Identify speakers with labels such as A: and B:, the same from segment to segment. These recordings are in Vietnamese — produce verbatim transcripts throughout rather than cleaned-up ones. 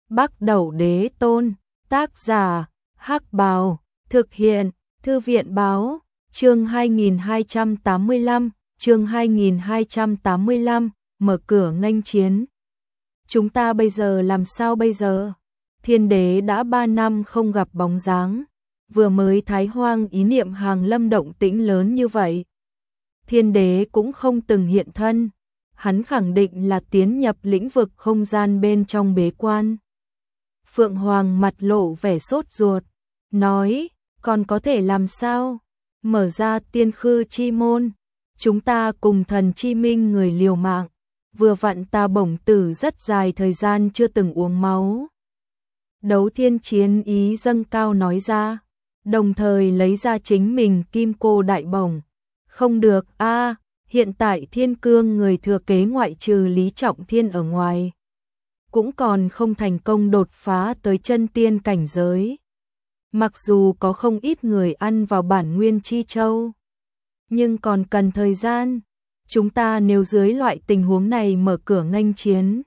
A: Bắc Đẩu Đế Tôn, tác giả, Hắc Bào, thực hiện, Thư viện báo, chương hai nghìn hai trăm tám mươi lăm, chương hai nghìn hai trăm tám mươi lăm, mở cửa nghênh chiến. Chúng ta bây giờ làm sao bây giờ? Thiên đế đã ba năm không gặp bóng dáng, vừa mới thái hoang ý niệm hàng lâm động tĩnh lớn như vậy. Thiên đế cũng không từng hiện thân, hắn khẳng định là tiến nhập lĩnh vực không gian bên trong bế quan. Phượng Hoàng mặt lộ vẻ sốt ruột, nói, còn có thể làm sao? Mở ra tiên khư chi môn, chúng ta cùng thần chi minh người liều mạng, vừa vặn ta bổng tử rất dài thời gian chưa từng uống máu. Đấu Thiên chiến ý dâng cao nói ra, đồng thời lấy ra chính mình kim cô đại bổng. Không được a, à, hiện tại thiên cương người thừa kế ngoại trừ Lý Trọng Thiên ở ngoài, cũng còn không thành công đột phá tới chân tiên cảnh giới. Mặc dù có không ít người ăn vào bản nguyên chi châu, nhưng còn cần thời gian. Chúng ta nếu dưới loại tình huống này mở cửa nghênh chiến,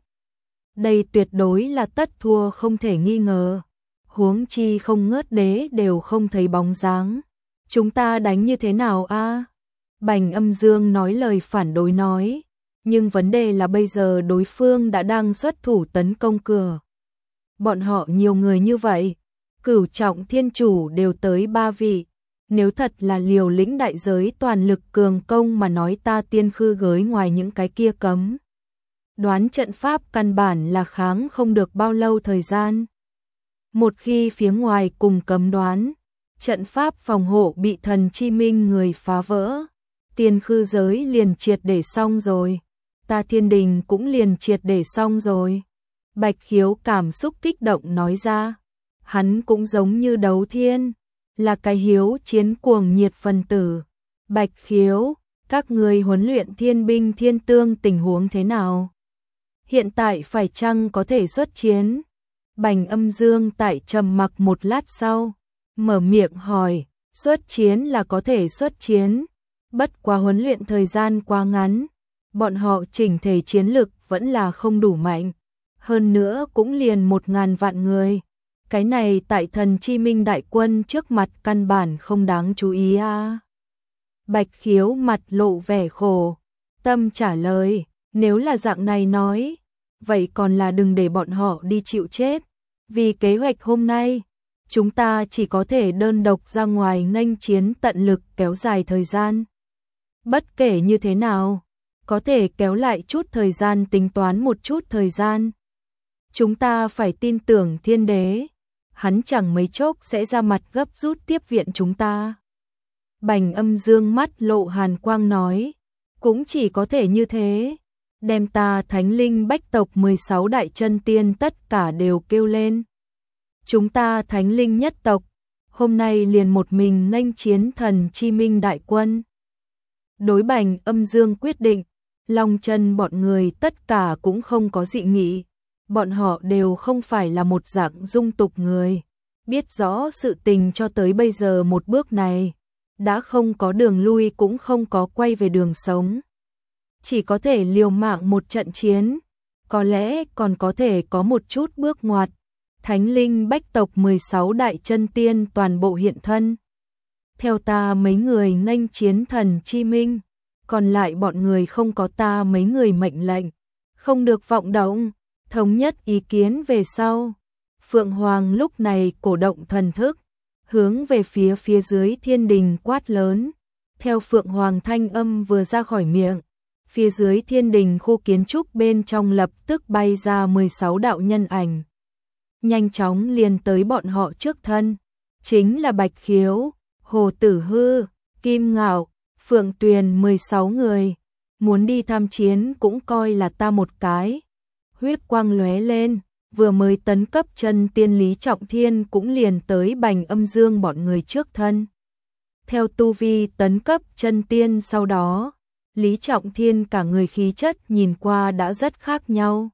A: đây tuyệt đối là tất thua không thể nghi ngờ. Huống chi không ngớt đế đều không thấy bóng dáng. Chúng ta đánh như thế nào a? À? Bành Âm Dương nói lời phản đối nói, nhưng vấn đề là bây giờ đối phương đã đang xuất thủ tấn công cửa. Bọn họ nhiều người như vậy, Cửu Trọng Thiên Chủ đều tới ba vị, nếu thật là liều lĩnh đại giới toàn lực cường công mà nói ta tiên khư gới ngoài những cái kia cấm. Đoán trận pháp căn bản là kháng không được bao lâu thời gian. Một khi phía ngoài cùng cấm đoán, trận pháp phòng hộ bị thần chi minh người phá vỡ, tiên khư giới liền triệt để xong rồi, ta thiên đình cũng liền triệt để xong rồi. Bạch Khiếu cảm xúc kích động nói ra, hắn cũng giống như Đấu Thiên, là cái hiếu chiến cuồng nhiệt phân tử. Bạch Khiếu, các người huấn luyện thiên binh thiên tương tình huống thế nào? Hiện tại phải chăng có thể xuất chiến? Bành Âm Dương tại trầm mặc một lát sau, mở miệng hỏi, xuất chiến là có thể xuất chiến, bất quá huấn luyện thời gian quá ngắn, bọn họ chỉnh thể chiến lực vẫn là không đủ mạnh, hơn nữa cũng liền một ngàn vạn người. Cái này tại thần chi minh đại quân trước mặt căn bản không đáng chú ý a. À. Bạch Khiếu mặt lộ vẻ khổ, tâm trả lời, nếu là dạng này nói, vậy còn là đừng để bọn họ đi chịu chết. Vì kế hoạch hôm nay, chúng ta chỉ có thể đơn độc ra ngoài nghênh chiến tận lực kéo dài thời gian. Bất kể như thế nào, có thể kéo lại chút thời gian tính toán một chút thời gian. Chúng ta phải tin tưởng thiên đế, hắn chẳng mấy chốc sẽ ra mặt gấp rút tiếp viện chúng ta. Bành Âm Dương mắt lộ hàn quang nói, cũng chỉ có thể như thế, đem ta thánh linh bách tộc mười sáu đại chân tiên tất cả đều kêu lên. Chúng ta thánh linh nhất tộc, hôm nay liền một mình nghênh chiến thần chi minh đại quân. Đối Bành Âm Dương quyết định, Long Chân bọn người tất cả cũng không có dị nghị. Bọn họ đều không phải là một dạng dung tục người, biết rõ sự tình cho tới bây giờ một bước này, đã không có đường lui cũng không có quay về đường sống. Chỉ có thể liều mạng một trận chiến, có lẽ còn có thể có một chút bước ngoặt. Thánh linh bách tộc mười sáu đại chân tiên toàn bộ hiện thân. Theo ta mấy người nghênh chiến thần chi minh, còn lại bọn người không có ta mấy người mệnh lệnh, không được vọng động. Thống nhất ý kiến về sau, Phượng Hoàng lúc này cổ động thần thức, hướng về phía phía dưới thiên đình quát lớn. Theo Phượng Hoàng thanh âm vừa ra khỏi miệng, phía dưới thiên đình khu kiến trúc bên trong lập tức bay ra mười sáu đạo nhân ảnh. Nhanh chóng liền tới bọn họ trước thân, chính là Bạch Khiếu, Hồ Tử Hư, Kim Ngạo, Phượng Tuyền mười sáu người, muốn đi tham chiến cũng coi là ta một cái. Huyết quang lóe lên, vừa mới tấn cấp chân tiên Lý Trọng Thiên cũng liền tới Bành Âm Dương bọn người trước thân. Theo tu vi tấn cấp chân tiên sau đó, Lý Trọng Thiên cả người khí chất nhìn qua đã rất khác nhau.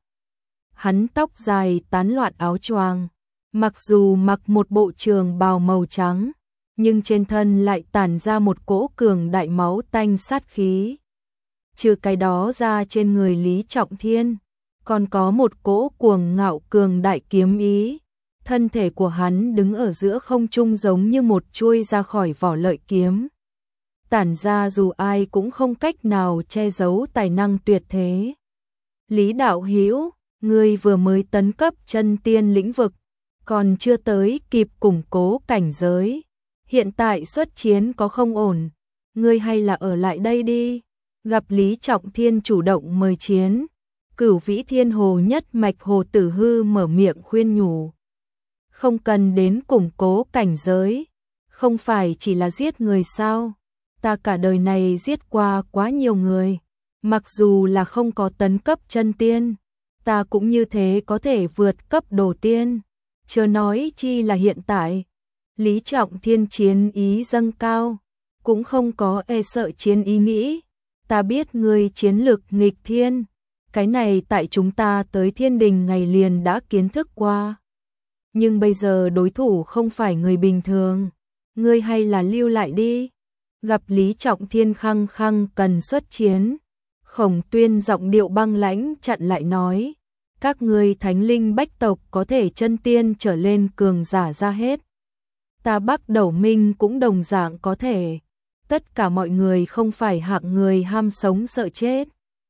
A: Hắn tóc dài tán loạn áo choàng, mặc dù mặc một bộ trường bào màu trắng, nhưng trên thân lại tản ra một cỗ cường đại máu tanh sát khí. Trừ cái đó ra trên người Lý Trọng Thiên, còn có một cỗ cuồng ngạo cường đại kiếm ý. Thân thể của hắn đứng ở giữa không trung giống như một chuôi ra khỏi vỏ lợi kiếm. Tản ra dù ai cũng không cách nào che giấu tài năng tuyệt thế. Lý đạo hữu, ngươi vừa mới tấn cấp chân tiên lĩnh vực, còn chưa tới kịp củng cố cảnh giới. Hiện tại xuất chiến có không ổn, ngươi hay là ở lại đây đi. Gặp Lý Trọng Thiên chủ động mời chiến, Cửu Vĩ Thiên Hồ nhất mạch Hồ Tử Hư mở miệng khuyên nhủ. Không cần đến củng cố cảnh giới, không phải chỉ là giết người sao? Ta cả đời này giết qua quá nhiều người, mặc dù là không có tấn cấp chân tiên, ta cũng như thế có thể vượt cấp đồ tiên, chớ nói chi là hiện tại. Lý Trọng Thiên chiến ý dâng cao, cũng không có e sợ chiến ý nghĩ. Ta biết ngươi chiến lực nghịch thiên, cái này tại chúng ta tới Thiên Đình ngày liền đã kiến thức qua. Nhưng bây giờ đối thủ không phải người bình thường, ngươi hay là lưu lại đi. Gặp Lý Trọng Thiên khăng khăng cần xuất chiến, Khổng Tuyên giọng điệu băng lãnh chặn lại nói, các ngươi thánh linh bách tộc có thể chân tiên trở lên cường giả ra hết. Ta Bắc Đẩu Minh cũng đồng dạng có thể. Tất cả mọi người không phải hạng người ham sống sợ chết.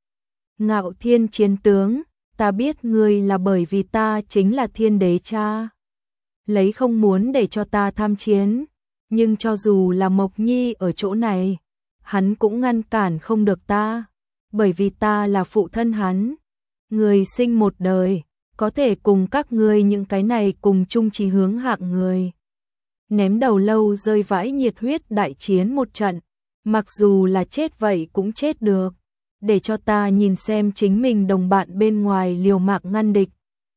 A: Ngạo Thiên chiến tướng, ta biết ngươi là bởi vì ta chính là thiên đế cha. Lấy không muốn để cho ta tham chiến, nhưng cho dù là Mộc Nhi ở chỗ này, hắn cũng ngăn cản không được ta, bởi vì ta là phụ thân hắn. Người sinh một đời, có thể cùng các ngươi những cái này cùng chung chí hướng hạng người. Ném đầu lâu rơi vãi nhiệt huyết đại chiến một trận, mặc dù là chết vậy cũng chết được, để cho ta nhìn xem chính mình đồng bạn bên ngoài liều mạng ngăn địch.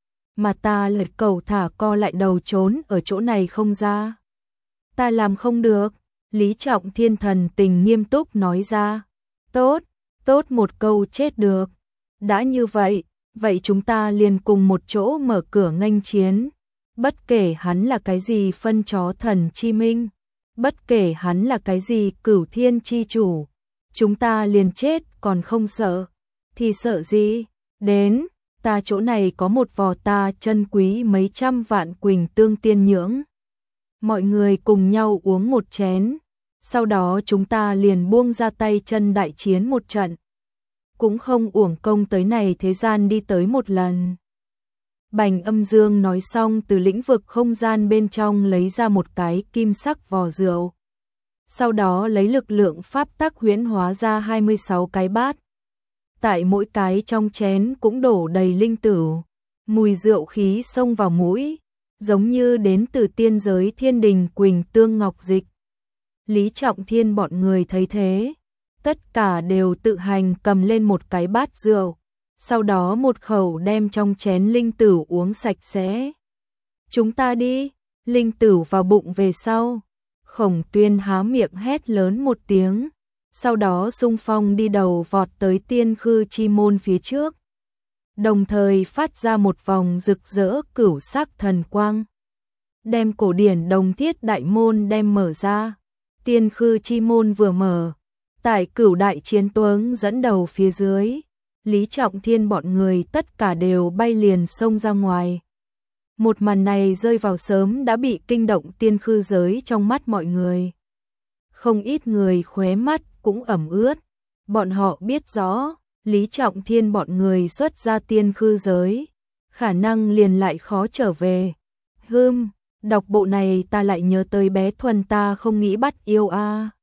A: Mà ta lật cầu thả co lại đầu trốn ở chỗ này không ra. Ta làm không được, Lý Trọng Thiên thần tình nghiêm túc nói ra. Tốt, tốt một câu chết được. Đã như vậy, vậy chúng ta liền cùng một chỗ mở cửa nghênh chiến. Bất kể hắn là cái gì phân chó thần chi minh, bất kể hắn là cái gì cửu thiên chi chủ, chúng ta liền chết còn không sợ. Thì sợ gì? Đến, ta chỗ này có một vò ta chân quý mấy trăm vạn quỳnh tương tiên nhưỡng. Mọi người cùng nhau uống một chén, sau đó chúng ta liền buông ra tay chân đại chiến một trận. Cũng không uổng công tới này thế gian đi tới một lần. Bành Âm Dương nói xong từ lĩnh vực không gian bên trong lấy ra một cái kim sắc vò rượu. Sau đó lấy lực lượng pháp tắc huyễn hóa ra hai mươi sáu cái bát. Tại mỗi cái trong chén cũng đổ đầy linh tửu, mùi rượu khí xông vào mũi, giống như đến từ tiên giới thiên đình quỳnh tương ngọc dịch. Lý Trọng Thiên bọn người thấy thế, tất cả đều tự hành cầm lên một cái bát rượu, sau đó một khẩu đem trong chén linh tửu uống sạch sẽ. Chúng ta đi, linh tửu vào bụng về sau. Khổng Tuyên há miệng hét lớn một tiếng, sau đó xung phong đi đầu vọt tới tiên khư chi môn phía trước. Đồng thời phát ra một vòng rực rỡ cửu sắc thần quang. Đem cổ điển đồng thiết đại môn đem mở ra. Tiên khư chi môn vừa mở, tại cửu đại chiến tướng dẫn đầu phía dưới, Lý Trọng Thiên bọn người tất cả đều bay liền xông ra ngoài. Một màn này rơi vào sớm đã bị kinh động tiên khư giới trong mắt mọi người. Không ít người khóe mắt cũng ẩm ướt. Bọn họ biết rõ, Lý Trọng Thiên bọn người xuất ra tiên khư giới, khả năng liền lại khó trở về. Hừm, đọc bộ này ta lại nhớ tới bé Thuần ta không nghĩ bắt yêu a.